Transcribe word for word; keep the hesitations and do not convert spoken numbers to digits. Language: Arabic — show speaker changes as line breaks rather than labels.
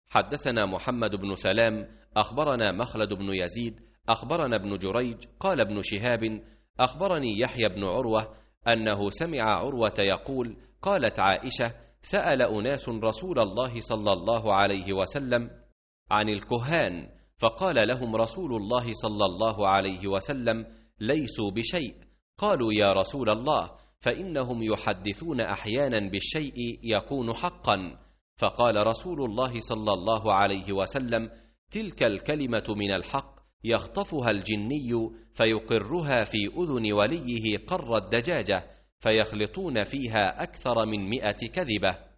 حدثنا محمد بن سلام أخبرنا مخلد بن يزيد أخبرنا ابن جريج قال ابن شهاب أخبرني يحيى بن عروة أنه سمع عروة يقول قالت عائشة سأل أناس رسول الله صلى الله عليه وسلم عن الكهان فقال لهم رسول الله صلى الله عليه وسلم ليسوا بشيء. قالوا يا رسول الله فإنهم يحدثون أحيانا بالشيء يكون حقا. فقال رسول الله صلى الله عليه وسلم تلك الكلمة من الحق يخطفها الجني فيقرها في أذن وليه قر الدجاجة فيخلطون فيها أكثر من مئة كذبة.